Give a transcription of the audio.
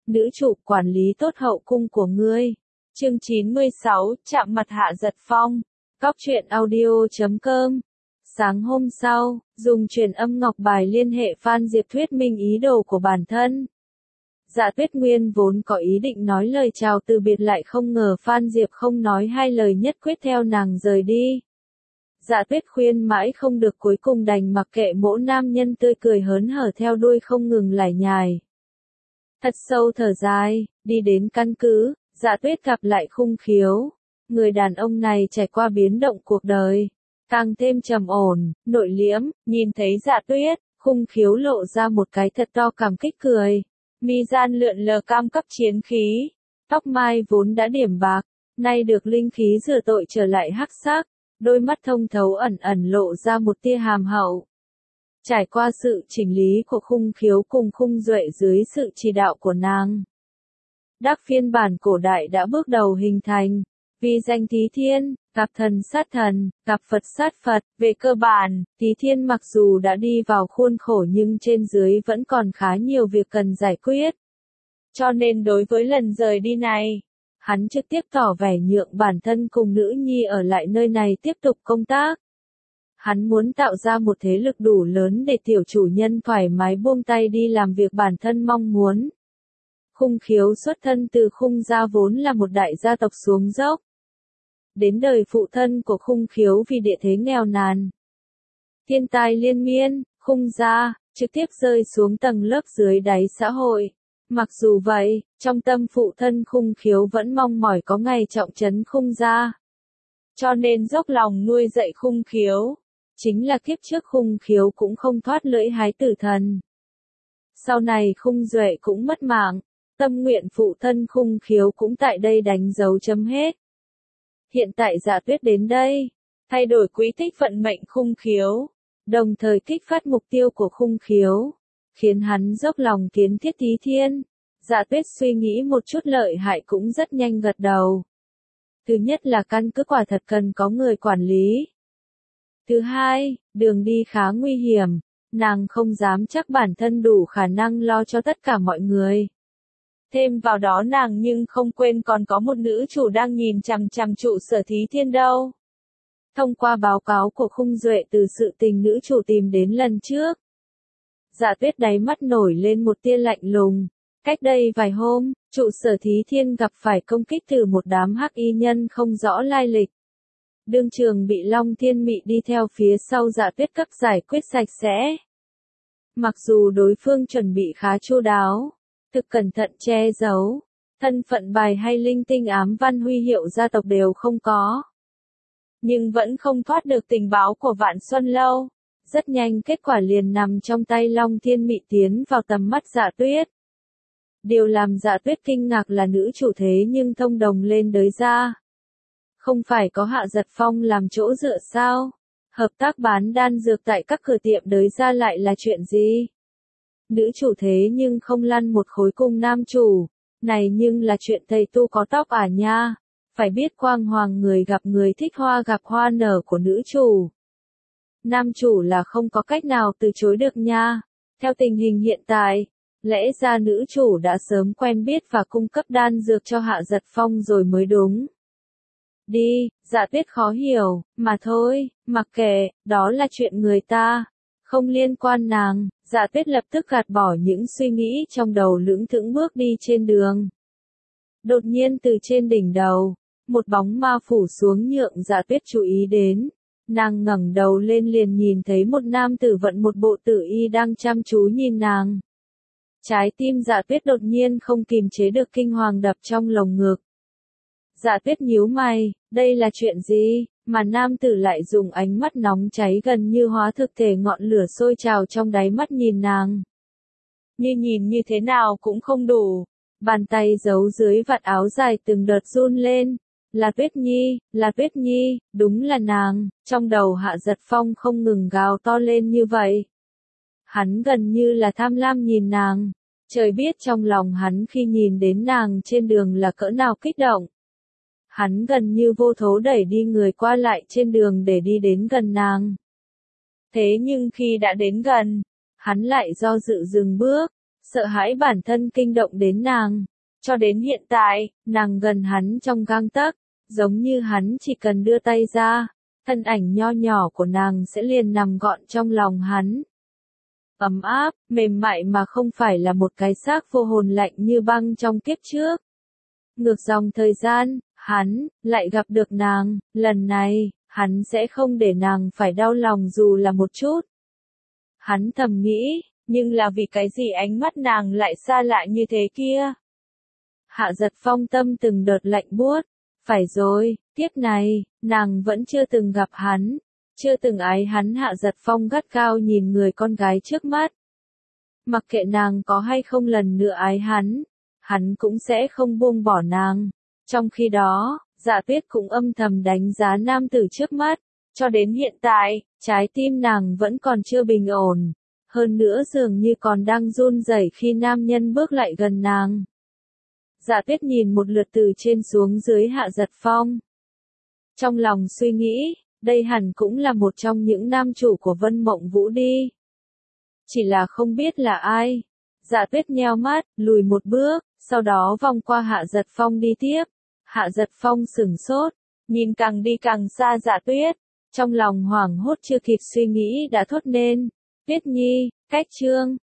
nữ chủ quản lý tốt hậu cung của ngươi. Chương 96, chạm mặt Hạ Giật Phong. Cóc truyện audio.com. Sáng hôm sau, dùng truyền âm ngọc bài liên hệ Phan Diệp thuyết minh ý đồ của bản thân. Dạ Tuyết Nguyên vốn có ý định nói lời chào từ biệt, lại không ngờ Phan Diệp không nói hai lời nhất quyết theo nàng rời đi. Dạ Tuyết khuyên mãi không được, cuối cùng đành mặc kệ mỗ nam nhân tươi cười hớn hở theo đuôi không ngừng lải nhải. Thật sâu thở dài, đi đến căn cứ, Dạ Tuyết gặp lại Khung Khiếu. Người đàn ông này trải qua biến động cuộc đời, càng thêm trầm ổn, nội liễm. Nhìn thấy Dạ Tuyết, Khung Khiếu lộ ra một cái thật to cảm kích cười. Mi gian lượn lờ cam cấp chiến khí, tóc mai vốn đã điểm bạc, nay được linh khí rửa tội trở lại hắc sắc, đôi mắt thông thấu ẩn ẩn lộ ra một tia hàm hậu. Trải qua sự chỉnh lý của Khung Khiếu cùng Khung Duệ dưới sự chỉ đạo của nàng, đắc phiên bản cổ đại đã bước đầu hình thành. Vì danh Thí Thiên, gặp thần sát thần, gặp Phật sát Phật. Về cơ bản, Thí Thiên mặc dù đã đi vào khuôn khổ nhưng trên dưới vẫn còn khá nhiều việc cần giải quyết. Cho nên đối với lần rời đi này, hắn trực tiếp tỏ vẻ nhượng bản thân cùng nữ nhi ở lại nơi này tiếp tục công tác. Hắn muốn tạo ra một thế lực đủ lớn để tiểu chủ nhân thoải mái buông tay đi làm việc bản thân mong muốn. Khung Khiếu xuất thân từ Khung gia vốn là một đại gia tộc xuống dốc. Đến đời phụ thân của Khung Khiếu vì địa thế nghèo nàn, thiên tai liên miên, Khung gia trực tiếp rơi xuống tầng lớp dưới đáy xã hội. Mặc dù vậy, trong tâm phụ thân Khung Khiếu vẫn mong mỏi có ngày trọng trấn Khung gia, cho nên dốc lòng nuôi dạy Khung Khiếu. Chính là kiếp trước Khung Khiếu cũng không thoát lưỡi hái tử thần. Sau này Khung Duệ cũng mất mạng, tâm nguyện phụ thân Khung Khiếu cũng tại đây đánh dấu chấm hết. Hiện tại Dạ Tuyết đến đây, thay đổi quỹ tích vận mệnh Khung Khiếu, đồng thời kích phát mục tiêu của Khung Khiếu, khiến hắn dốc lòng kiến thiết Thí Thiên. Dạ Tuyết suy nghĩ một chút lợi hại cũng rất nhanh gật đầu. Thứ nhất là căn cứ quả thật cần có người quản lý. Thứ hai, đường đi khá nguy hiểm, nàng không dám chắc bản thân đủ khả năng lo cho tất cả mọi người. Thêm vào đó nàng nhưng không quên còn có một nữ chủ đang nhìn chằm chằm trụ sở Thí Thiên đâu. Thông qua báo cáo của Khung Duệ từ sự tình nữ chủ tìm đến lần trước, Dạ Tuyết đáy mắt nổi lên một tia lạnh lùng. Cách đây vài hôm, trụ sở Thí Thiên gặp phải công kích từ một đám hắc y nhân không rõ lai lịch. Đương trường bị Long Thiên Mị đi theo phía sau Dạ Tuyết cấp giải quyết sạch sẽ. Mặc dù đối phương chuẩn bị khá chu đáo, thực cẩn thận che giấu, thân phận bài hay linh tinh ám văn huy hiệu gia tộc đều không có, nhưng vẫn không thoát được tình báo của Vạn Xuân Lâu. Rất nhanh kết quả liền nằm trong tay Long Thiên Mị tiến vào tầm mắt Dạ Tuyết. Điều làm Dạ Tuyết kinh ngạc là nữ chủ thế nhưng thông đồng lên đới gia. Không phải có Hạ Giật Phong làm chỗ dựa sao? Hợp tác bán đan dược tại các cửa tiệm đới gia lại là chuyện gì? Nữ chủ thế nhưng không lăn một khối cùng nam chủ, này nhưng là chuyện thầy tu có tóc à nha. Phải biết quang hoàng người gặp người thích hoa gặp hoa nở của nữ chủ. Nam chủ là không có cách nào từ chối được nha. Theo tình hình hiện tại, lẽ ra nữ chủ đã sớm quen biết và cung cấp đan dược cho Hạ Giật Phong rồi mới đúng. Đi, Dạ Tuyết khó hiểu, mà thôi, mặc kệ, đó là chuyện người ta, không liên quan nàng. Dạ Tuyết lập tức gạt bỏ những suy nghĩ trong đầu, lững thững bước đi trên đường. Đột nhiên từ trên đỉnh đầu, một bóng ma phủ xuống nhượng Dạ Tuyết chú ý đến. Nàng ngẩng đầu lên liền nhìn thấy một nam tử vận một bộ tử y đang chăm chú nhìn nàng. Trái tim Dạ Tuyết đột nhiên không kìm chế được kinh hoàng đập trong lồng ngực. Dạ Tuyết nhíu mày, đây là chuyện gì, mà nam tử lại dùng ánh mắt nóng cháy gần như hóa thực thể ngọn lửa sôi trào trong đáy mắt nhìn nàng. Như nhìn như thế nào cũng không đủ, bàn tay giấu dưới vạt áo dài từng đợt run lên. Là Tuyết Nhi, đúng là nàng. Trong đầu Hạ Giật Phong không ngừng gào to lên như vậy. Hắn gần như là tham lam nhìn nàng. Trời biết trong lòng hắn khi nhìn đến nàng trên đường là cỡ nào kích động. Hắn gần như vô thố đẩy đi người qua lại trên đường để đi đến gần nàng. Thế nhưng khi đã đến gần, hắn lại do dự dừng bước. sợ hãi bản thân kinh động đến nàng. Cho đến hiện tại, nàng gần hắn trong gang tấc, giống như hắn chỉ cần đưa tay ra, thân ảnh nho nhỏ của nàng sẽ liền nằm gọn trong lòng hắn. Ấm áp, mềm mại mà không phải là một cái xác vô hồn lạnh như băng trong kiếp trước. Ngược dòng thời gian, hắn lại gặp được nàng, lần này, hắn sẽ không để nàng phải đau lòng dù là một chút. Hắn thầm nghĩ, nhưng là vì cái gì ánh mắt nàng lại xa lạ như thế kia? Hạ Giật Phong tâm từng đợt lạnh buốt, phải rồi, kiếp này, nàng vẫn chưa từng gặp hắn, chưa từng ái hắn. Hạ Giật Phong gắt gao nhìn người con gái trước mắt. Mặc kệ nàng có hay không lần nữa ái hắn cũng sẽ không buông bỏ nàng. Trong khi đó, Dạ Tuyết cũng âm thầm đánh giá nam tử trước mắt, cho đến hiện tại, trái tim nàng vẫn còn chưa bình ổn, hơn nữa dường như còn đang run rẩy khi nam nhân bước lại gần nàng. Dạ Tuyết nhìn một lượt từ trên xuống dưới Hạ Giật Phong. Trong lòng suy nghĩ, đây hẳn cũng là một trong những nam chủ của Vân Mộng Vũ đi. Chỉ là không biết là ai. Dạ Tuyết nheo mắt, lùi một bước, sau đó vòng qua Hạ Giật Phong đi tiếp. Hạ Giật Phong sửng sốt, nhìn càng đi càng xa Dạ Tuyết, trong lòng hoảng hốt chưa kịp suy nghĩ đã thốt nên, Tuyết Nhi, cách chương.